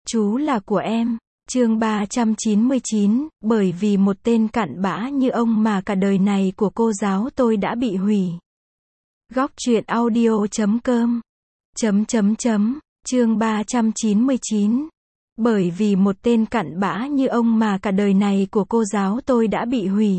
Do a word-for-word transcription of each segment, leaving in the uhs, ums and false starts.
Chú là của em. Chương ba trăm chín mươi chín, bởi vì một tên cặn bã như ông mà cả đời này của cô giáo tôi đã bị hủy. Góc truyện audio chấm com chấm chấm chấm chương ba trăm chín mươi chín. Bởi vì một tên cặn bã như ông mà cả đời này của cô giáo tôi đã bị hủy.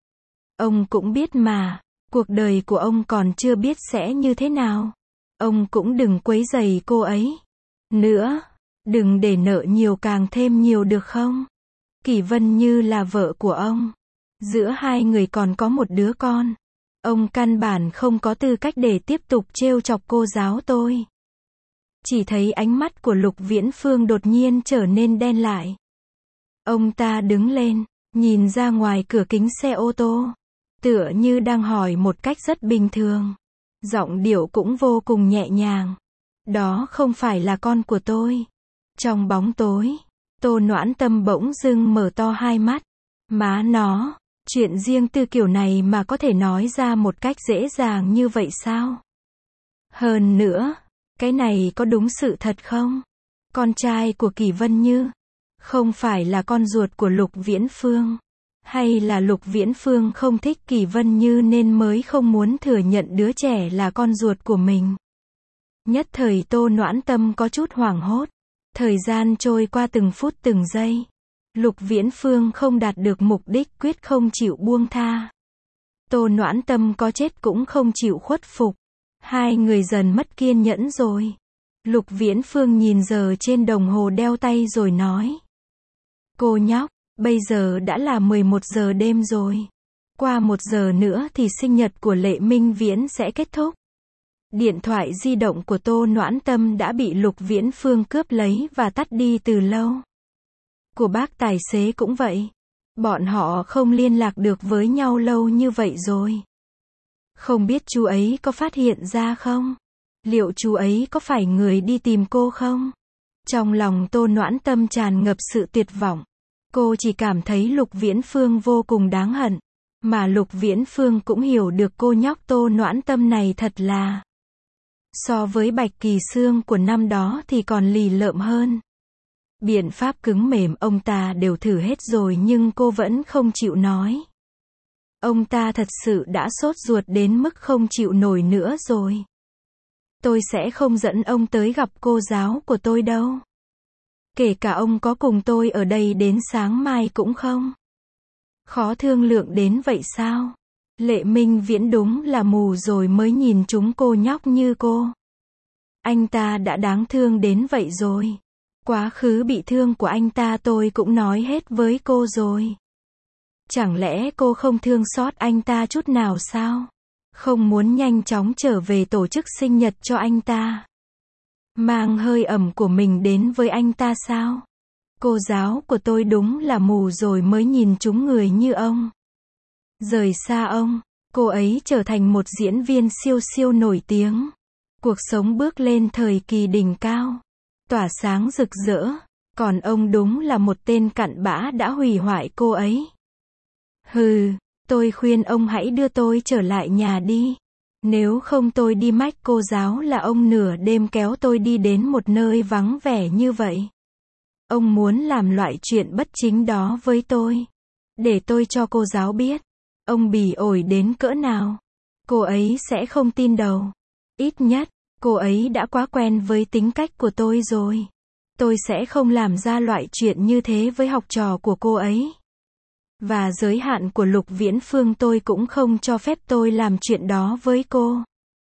Ông cũng biết mà, cuộc đời của ông còn chưa biết sẽ như thế nào. Ông cũng đừng quấy rầy cô ấy nữa. Đừng để nợ nhiều càng thêm nhiều được không? Kỷ Vân Như là vợ của ông. Giữa hai người còn có một đứa con. Ông căn bản không có tư cách để tiếp tục trêu chọc cô giáo tôi. Chỉ thấy ánh mắt của Lục Viễn Phương đột nhiên trở nên đen lại. Ông ta đứng lên, nhìn ra ngoài cửa kính xe ô tô. Tựa như đang hỏi một cách rất bình thường. Giọng điệu cũng vô cùng nhẹ nhàng. Đó không phải là con của tôi. Trong bóng tối, Tô Noãn Tâm bỗng dưng mở to hai mắt. Má nó, chuyện riêng tư kiểu này mà có thể nói ra một cách dễ dàng như vậy sao? Hơn nữa, cái này có đúng sự thật không? Con trai của Kỷ Vân Như, không phải là con ruột của Lục Viễn Phương? Hay là Lục Viễn Phương không thích Kỷ Vân Như nên mới không muốn thừa nhận đứa trẻ là con ruột của mình? Nhất thời Tô Noãn Tâm có chút hoảng hốt. Thời gian trôi qua từng phút từng giây. Lục Viễn Phương không đạt được mục đích quyết không chịu buông tha. Tô Noãn Tâm có chết cũng không chịu khuất phục. Hai người dần mất kiên nhẫn rồi. Lục Viễn Phương nhìn giờ trên đồng hồ đeo tay rồi nói. Cô nhóc, bây giờ đã là mười một giờ đêm rồi. Qua một giờ nữa thì sinh nhật của Lệ Minh Viễn sẽ kết thúc. Điện thoại di động của Tô Noãn Tâm đã bị Lục Viễn Phương cướp lấy và tắt đi từ lâu. Của bác tài xế cũng vậy. Bọn họ không liên lạc được với nhau lâu như vậy rồi. Không biết chú ấy có phát hiện ra không? Liệu chú ấy có phải người đi tìm cô không? Trong lòng Tô Noãn Tâm tràn ngập sự tuyệt vọng. Cô chỉ cảm thấy Lục Viễn Phương vô cùng đáng hận. Mà Lục Viễn Phương cũng hiểu được cô nhóc Tô Noãn Tâm này thật là... So với Bạch Kỳ Xương của năm đó thì còn lì lợm hơn. Biện pháp cứng mềm ông ta đều thử hết rồi nhưng cô vẫn không chịu nói. Ông ta thật sự đã sốt ruột đến mức không chịu nổi nữa rồi. Tôi sẽ không dẫn ông tới gặp cô giáo của tôi đâu. Kể cả ông có cùng tôi ở đây đến sáng mai cũng không. Khó thương lượng đến vậy sao? Lệ Minh Viễn đúng là mù rồi mới nhìn chúng cô nhóc như cô. Anh ta đã đáng thương đến vậy rồi. Quá khứ bị thương của anh ta tôi cũng nói hết với cô rồi. Chẳng lẽ cô không thương xót anh ta chút nào sao? Không muốn nhanh chóng trở về tổ chức sinh nhật cho anh ta? Mang hơi ẩm của mình đến với anh ta sao? Cô giáo của tôi đúng là mù rồi mới nhìn chúng người như ông. Rời xa ông, cô ấy trở thành một diễn viên siêu siêu nổi tiếng. Cuộc sống bước lên thời kỳ đỉnh cao. Tỏa sáng rực rỡ. Còn ông đúng là một tên cặn bã đã hủy hoại cô ấy. Hừ, tôi khuyên ông hãy đưa tôi trở lại nhà đi. Nếu không tôi đi mách cô giáo là ông nửa đêm kéo tôi đi đến một nơi vắng vẻ như vậy. Ông muốn làm loại chuyện bất chính đó với tôi. Để tôi cho cô giáo biết. Ông bỉ ổi đến cỡ nào. Cô ấy sẽ không tin đâu. Ít nhất, cô ấy đã quá quen với tính cách của tôi rồi. Tôi sẽ không làm ra loại chuyện như thế với học trò của cô ấy. Và giới hạn của Lục Viễn Phương tôi cũng không cho phép tôi làm chuyện đó với cô.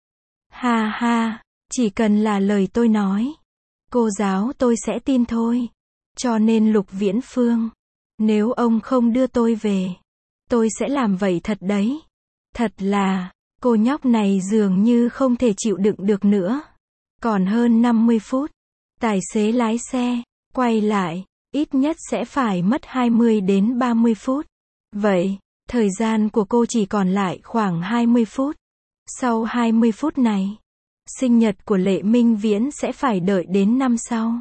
Ha ha, chỉ cần là lời tôi nói. Cô giáo tôi sẽ tin thôi. Cho nên Lục Viễn Phương, nếu ông không đưa tôi về, tôi sẽ làm vậy thật đấy. Thật là, cô nhóc này dường như không thể chịu đựng được nữa. Còn hơn năm mươi phút. Tài xế lái xe, quay lại, ít nhất sẽ phải mất hai mươi đến ba mươi phút. Vậy, thời gian của cô chỉ còn lại khoảng hai mươi phút. Sau hai mươi phút này, sinh nhật của Lệ Minh Viễn sẽ phải đợi đến năm sau.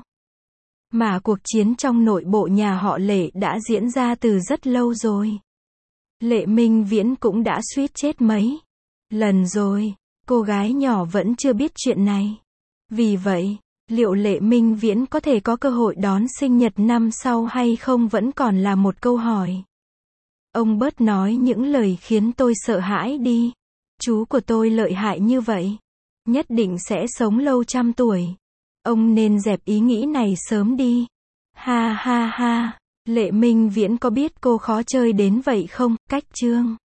Mà cuộc chiến trong nội bộ nhà họ Lệ đã diễn ra từ rất lâu rồi. Lệ Minh Viễn cũng đã suýt chết mấy lần rồi. Cô gái nhỏ vẫn chưa biết chuyện này. Vì vậy, Liệu Lệ Minh Viễn có thể có cơ hội đón sinh nhật năm sau hay không vẫn còn là một câu hỏi. Ông bớt nói những lời khiến tôi sợ hãi đi. Chú của tôi lợi hại như vậy. Nhất định sẽ sống lâu trăm tuổi. Ông nên dẹp ý nghĩ này sớm đi. Ha ha ha. Lệ Minh Viễn có biết cô khó chơi đến vậy không? Cách chương